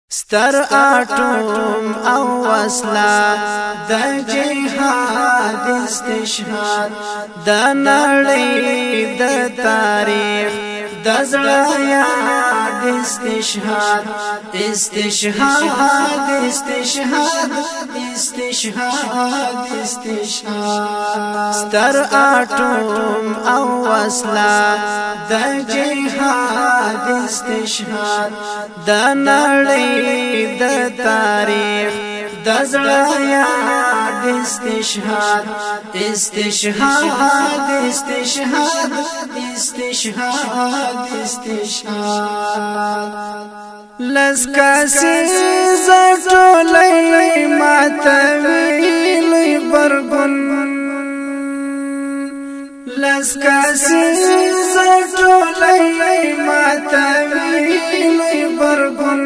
ستر آټوم او وسلا د جهاد استشهاد د نړۍ د تاریخ د زړه یاد استشهاد استشهاد استشهاد استشهاد استشهاد ستر آټوم او وسلا د جهاد استشهاد د نړۍ د تاریخ د زړه یاد استشهاد استشهاد استشهاد استشهاد استشهاد لسکاسی زټولې ماتوي برګون لسکاسی زټولې ماتوي برګون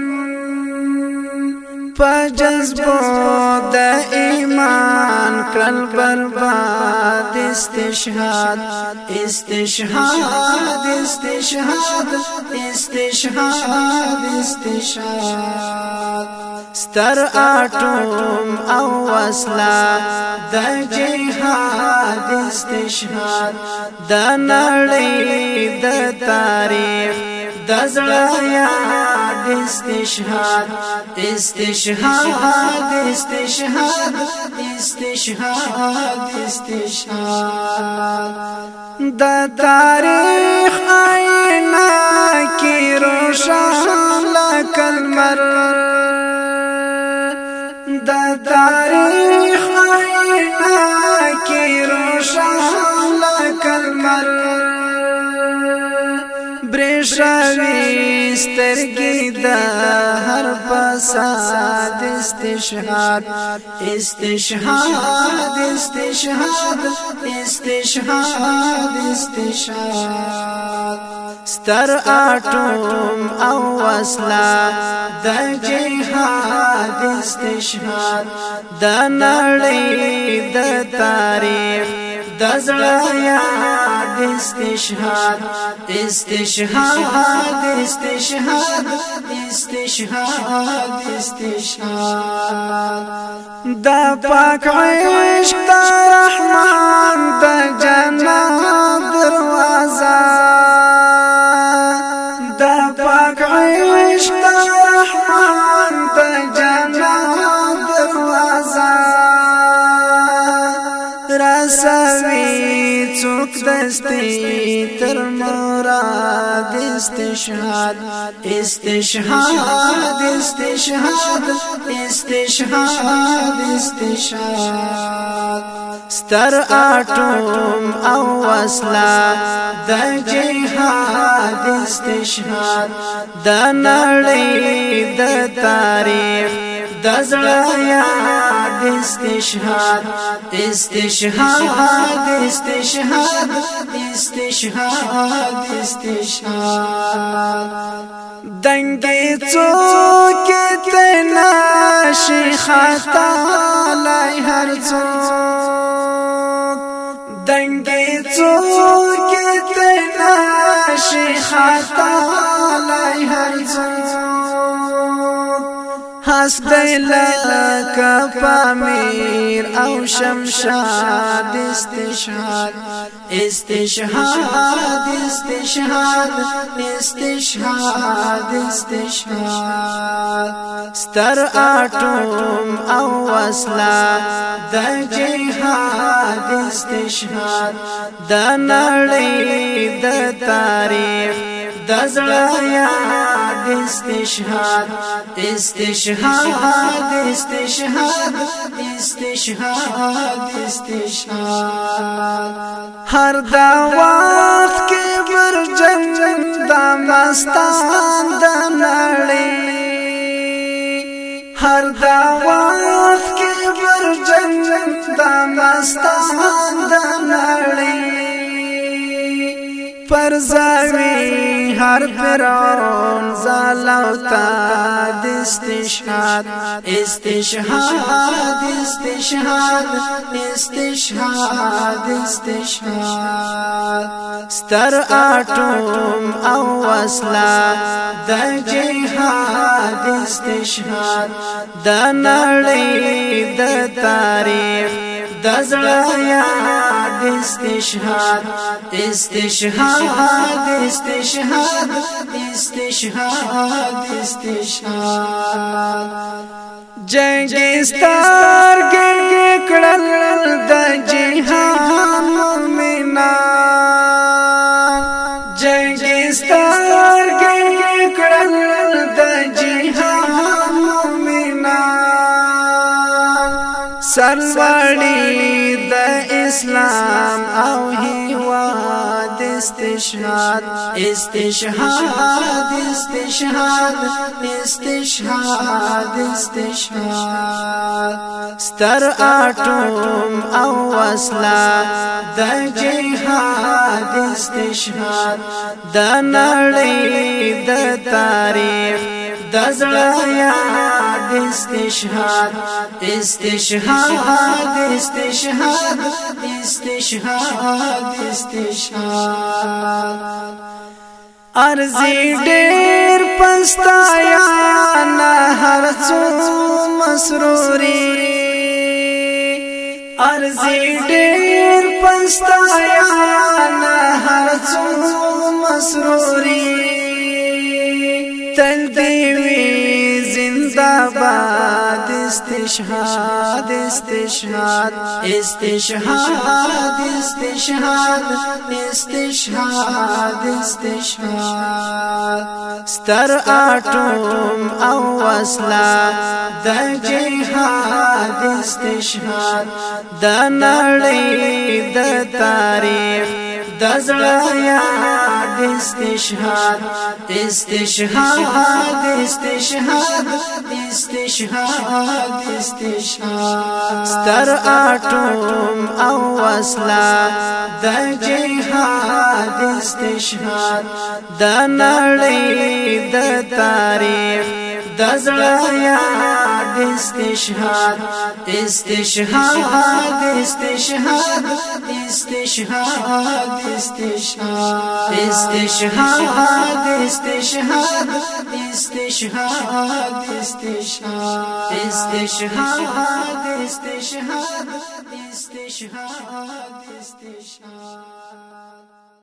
پجذبو د ایمان کل برباد استشهاد استشهاد استشهاد استشهاد استشهاد ستر آټوم او وسلا د جهاد استشهاد د نړۍ د تاریخ د زړه یاد استشهاد استشهاد استشهاد استشهاد استشهاد د تاریخ آئینه کی روشن لکلمر د تاریخ آئینه کی روشن لکلمر برشاوی سترګې د هر فساد استشهاد استشهاد استشهاد استشهاد استشهاد ستر آټوم او وسلا د جهاد استشهاد د نړۍ د تاریخ د زړه یاد استشهاد استشهاد استشهاد استشهاد استشهاد دا پاک عشق د رحمان د جنت دروازه دا پاک عشق د رحمان د جنت دروازه رسوي څوک دستي تر مراد استشهاد استشهاد استشهاد استشهاد استشهاد ستر آټوم او وسلا د جهاد استشهاد د نړۍ د تاریخ د زړه یاد استشهاد استشهاد استشهاد استشهاد استشهاد دنګې څوک ته نشي خطا لای هر څوک دنګې څوک ته نشي خطا لای هر څوک هستی لکا پامیر او شمشاد استشهاد استشهاد استشهاد استشهاد استشهاد ستر آټوم او وسلا د جهاد استشهاد د نړۍ د تاریخ د زړه یاد استشهاد استشهاد استشهاد استشهاد استشهاد هر دا وخت کې برجن د مستان د نړۍ هر دا وخت کې برجن د مستان د نړۍ پر زاوی هر فرعون زالو تا استشهاد استشهاد استشهاد استشهاد استشهاد ستر اټوم او وسلا د جهاد استشهاد د نړۍ د تاریخ د زړه یاد استشهاد استشهاد استشهاد استشهاد استشهاد جنگستار کې کړل د جهان مومنان جنگستار کې کړل د جهان مومنان سرلوړي د اسلام او هیواد استشهاد استشهاد استشهاد استشهاد استشهاد ستر اټوم او وسلا د جهاد استشهاد د نړۍ د تاریخ د زړه یاد استشهاد استشهاد استشهاد استشهاد استشهاد ارزي ډېر پستایا نه هر څو مسروري ارزي ډېر پستایا نه هر څو مسروري تل دی وی زنده‌باد استشهاد استشهاد استشهاد استشهاد استشهاد استشهاد ستر اټوم او وسلا د جهاد استشهاد د نړۍ د تاریخ د زړه یاد استشهاد استشهاد استشهاد استشهاد استشهاد ستر اټوم او وسلا د جهاد استشهاد د نړۍ د تاریخ د زړه یاد استشهاد استشهاد استشهاد استشهاد استشهاد استشهاد استشهاد استشهاد استشهاد استشهاد استشهاد استشهاد استشهاد